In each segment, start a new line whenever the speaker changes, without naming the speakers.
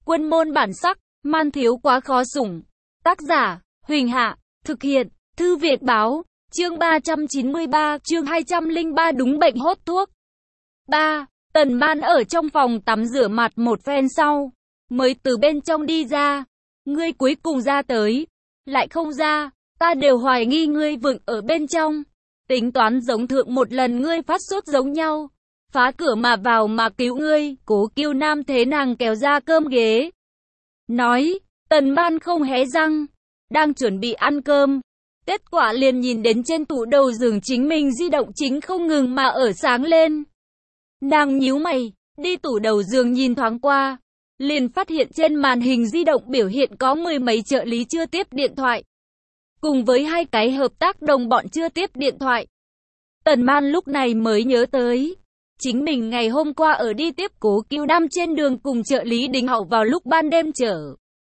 Quân môn bản sắc, man thiếu quá khó sủng. Tác giả, Huỳnh Hạ, thực hiện, Thư Việt Báo, chương 393, chương 203 đúng bệnh hốt thuốc. 3. Tần Man ở trong phòng tắm rửa mặt một phen sau, mới từ bên trong đi ra. Ngươi cuối cùng ra tới, lại không ra, ta đều hoài nghi ngươi vựng ở bên trong. Tính toán giống thượng một lần ngươi phát sốt giống nhau, phá cửa mà vào mà cứu ngươi. Cố Kiêu Nam thế nàng kéo ra cơm ghế, nói. Tần Man không hé răng, đang chuẩn bị ăn cơm. Kết quả liền nhìn đến trên tủ đầu giường chính mình di động chính không ngừng mà ở sáng lên. Nàng nhíu mày, đi tủ đầu giường nhìn thoáng qua, liền phát hiện trên màn hình di động biểu hiện có 10 mấy trợ lý chưa tiếp điện thoại, cùng với 2 cái hợp tác đồng bọn chưa tiếp điện thoại. Tần Man lúc này mới nhớ tới, chính mình ngày hôm qua ở đi tiếp Cố Kiêu Nam trên đường cùng trợ lý Đinh Hậu vào lúc ban đêm trở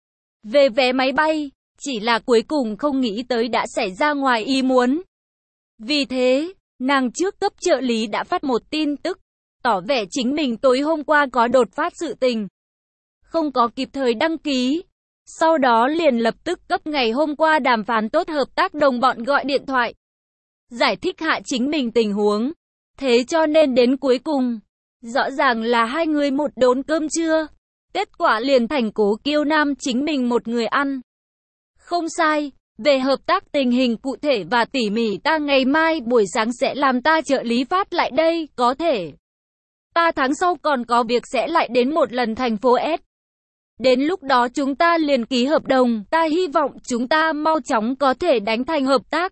về vé máy bay, chỉ là cuối cùng không nghĩ tới đã xảy ra ngoài ý muốn. Vì thế, nàng trước cấp trợ lý đã phát một tin tức, tỏ vẻ chính mình tối hôm qua có đột phát sự tình, không có kịp thời đăng ký. Sau đó liền lập tức cấp ngày hôm qua đàm phán tốt hợp tác đồng bọn gọi điện thoại, giải thích hạ chính mình tình huống. Thế cho nên đến cuối cùng, rõ ràng là 2 người một đốn cơm trưa, kết quả liền thành Cố Kiêu Nam chính mình một người ăn. Không sai, về hợp tác tình hình cụ thể và tỉ mỉ ta ngày mai buổi sáng sẽ làm ta trợ lý phát lại đây, có thể ta tháng sau còn có việc sẽ lại đến một lần thành phố S. Đến lúc đó chúng ta liền ký hợp đồng, ta hy vọng chúng ta mau chóng có thể đánh thành hợp tác.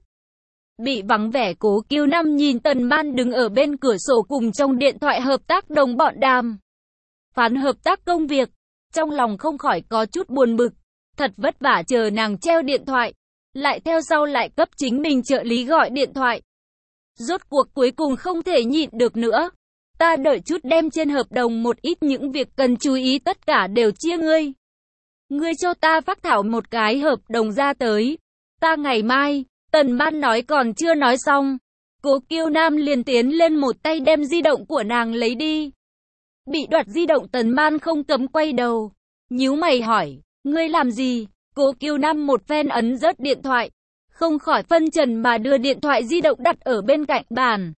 Bị vắng vẻ Cố Kiêu Nam nhìn Tần Man đứng ở bên cửa sổ cùng trong điện thoại hợp tác đồng bọn đàm phán hợp tác công việc, trong lòng không khỏi có chút buồn bực. Thật vất vả chờ nàng treo điện thoại, lại theo sau lại cấp chính mình trợ lý gọi điện thoại. Rốt cuộc cuối cùng không thể nhịn được nữa. Ta đợi chút đem trên hợp đồng một ít những việc cần chú ý tất cả đều chia ngươi. Ngươi cho ta phác thảo một cái hợp đồng ra tới. Ta ngày mai, Tần Man nói còn chưa nói xong, Cố Kiêu Nam liền tiến lên một tay đem di động của nàng lấy đi. Bị đoạt di động Tần Man không cấm quay đầu, nhíu mày hỏi, ngươi làm gì? Cố Kiêu Nam một phen ấn rớt điện thoại, không khỏi phân trần mà đưa điện thoại di động đặt ở bên cạnh bàn.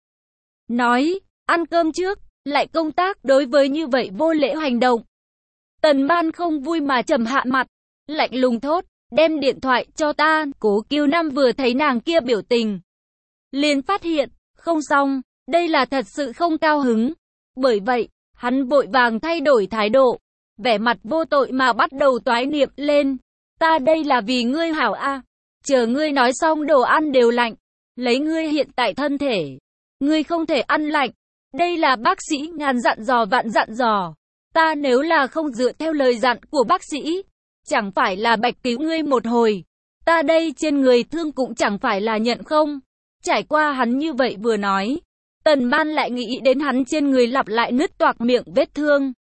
Nói, ăn cơm trước, lại công tác. Đối với như vậy vô lễ hành động, Tần Man không vui mà trầm hạ mặt, lạnh lùng thốt, đem điện thoại cho ta. Cố Kiêu Nam vừa thấy nàng kia biểu tình, liền phát hiện, không xong, đây là thật sự không cao hứng. Bởi vậy, hắn vội vàng thay đổi thái độ, vẻ mặt vô tội mà bắt đầu toái niệm lên. Ta đây là vì ngươi hảo a, chờ ngươi nói xong đồ ăn đều lạnh, lấy ngươi hiện tại thân thể, ngươi không thể ăn lạnh. Đây là bác sĩ ngàn dặn dò vạn dặn dò. Ta nếu là không dựa theo lời dặn của bác sĩ, chẳng phải là bạch cứu ngươi một hồi. Ta đây trên người thương cũng chẳng phải là nhận không. Trải qua hắn như vậy vừa nói, Tần Man lại nghĩ đến hắn trên người lặp lại nứt toạc miệng vết thương.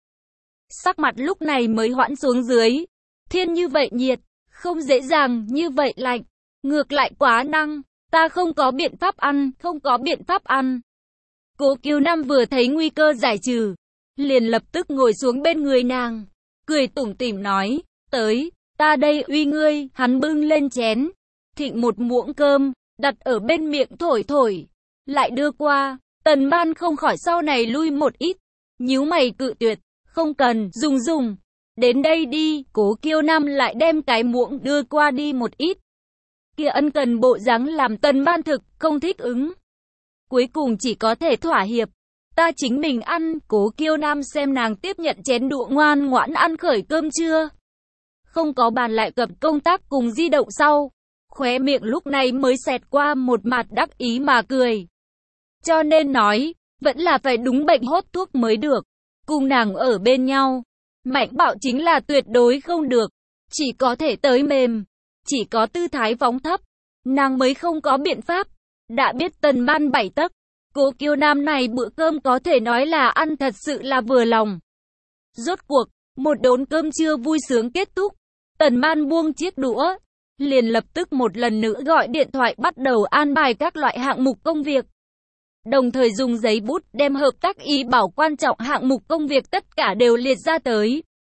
Sắc mặt lúc này mới hoãn xuống dưới. Thiên như vậy nhiệt, không dễ dàng như vậy lạnh, ngược lại quá năng. Ta không có biện pháp ăn, không có biện pháp ăn. Cố Kiêu Nam vừa thấy nguy cơ giải trừ, liền lập tức ngồi xuống bên người nàng, cười tủm tỉm nói, tới, ta đây uy ngươi. Hắn bưng lên chén, thịnh một muỗng cơm, đặt ở bên miệng thổi thổi, lại đưa qua. Tần Man không khỏi sau này lui một ít, nhíu mày cự tuyệt, không cần, dùng, đến đây đi. Cố Kiêu Nam lại đem cái muỗng đưa qua đi một ít. Kia ân cần bộ dáng làm Tần Man thực không thích ứng, cuối cùng chỉ có thể thỏa hiệp. Ta chính mình ăn. Cố Kiêu Nam xem nàng tiếp nhận chén đũa ngoan ngoãn ăn khởi cơm trưa, không có bàn lại cập công tác cùng di động sau, khóe miệng lúc này mới xẹt qua một mặt đắc ý mà cười. Cho nên nói, vẫn là phải đúng bệnh hốt thuốc mới được. Cùng nàng ở bên nhau, mạnh bạo chính là tuyệt đối không được, chỉ có thể tới mềm, chỉ có tư thái phóng thấp, nàng mới không có biện pháp. Đã biết Tần Man 7 tấc, Cố Kiêu Nam này bữa cơm có thể nói là ăn thật sự là vừa lòng. Rốt cuộc, một đốn cơm trưa vui sướng kết thúc, Tần Man buông chiếc đũa, liền lập tức một lần nữa gọi điện thoại bắt đầu an bài các loại hạng mục công việc. Đồng thời dùng giấy bút đem hợp tác ý bảo quan trọng hạng mục công việc tất cả đều liệt ra tới.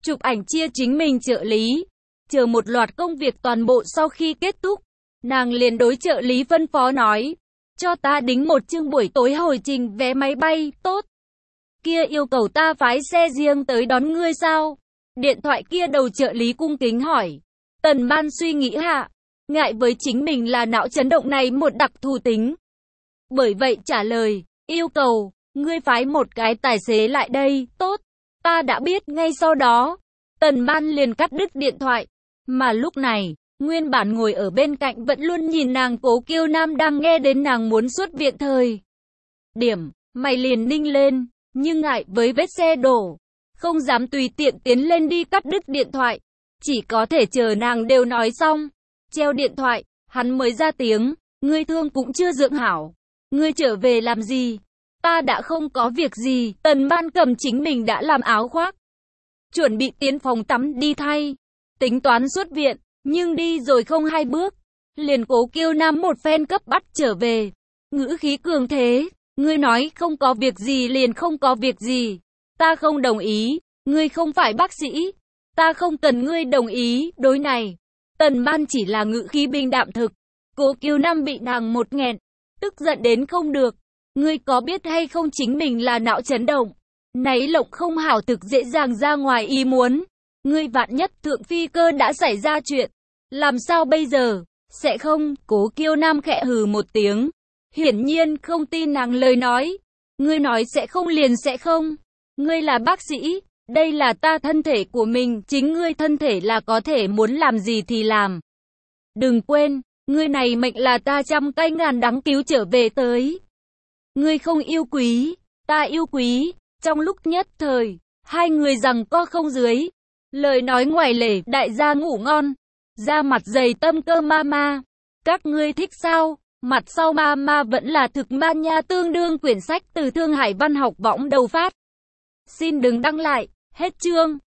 chụp ảnh chia chính mình trợ lý. Chờ một loạt công việc toàn bộ sau khi kết thúc, nàng liền đối trợ lý phân phó nói, cho ta đính một chương buổi tối hồi trình vé máy bay, tốt. Kia yêu cầu ta phái xe riêng tới đón ngươi sao? Điện thoại kia đầu trợ lý cung kính hỏi. Tần Ban suy nghĩ hạ, ngại với chính mình là não chấn động này một đặc thù tính. Bởi vậy trả lời, yêu cầu, ngươi phái một cái tài xế lại đây, tốt. Ta đã biết. Ngay sau đó, Tần Ban liền cắt đứt điện thoại. Mà lúc này, nguyên bản ngồi ở bên cạnh vẫn luôn nhìn nàng Cố Kiêu Nam đang nghe đến nàng muốn xuất viện thời điểm, mày liền ninh lên, nhưng ngại với vết xe đổ, không dám tùy tiện tiến lên đi cắt đứt điện thoại, chỉ có thể chờ nàng đều nói xong, treo điện thoại, hắn mới ra tiếng, ngươi thương cũng chưa dưỡng hảo, ngươi trở về làm gì? Ta đã không có việc gì. Tần Ban cầm chính mình đã làm áo khoác, chuẩn bị tiến phòng tắm đi thay, tính toán xuất viện, nhưng đi rồi không hai bước, liền Cố Kiêu Nam một phen cấp bắt trở về, ngữ khí cường thế, ngươi nói không có việc gì liền không có việc gì, ta không đồng ý, ngươi không phải bác sĩ, ta không cần ngươi đồng ý. Đối này, Tần Ban chỉ là ngữ khí bình đạm thực, Cố Kiêu Nam bị nàng một nghẹn, tức giận đến không được, ngươi có biết hay không chính mình là não chấn động, náy lộng không hảo thực dễ dàng ra ngoài ý muốn. Ngươi vạn nhất thượng phi cơ đã xảy ra chuyện, làm sao bây giờ? Sẽ không? Cố Kiêu Nam khẽ hừ một tiếng, hiển nhiên không tin nàng lời nói. Ngươi nói sẽ không liền sẽ không. Ngươi là bác sĩ, đây là ta thân thể của mình, chính ngươi thân thể là có thể muốn làm gì thì làm. Đừng quên, ngươi này mệnh là ta trăm cây ngàn đắng cứu trở về tới. Ngươi không yêu quý, ta yêu quý. Trong lúc nhất thời, hai người giằng co không dưới. Lời nói ngoài lề, đại gia ngủ ngon. Da mặt dày tâm cơ mama. Các ngươi thích sao? Mặt sau mama vẫn là thực man nha, tương đương quyển sách từ Thương Hải Văn học võng đầu phát. Xin đừng đăng lại. Hết chương.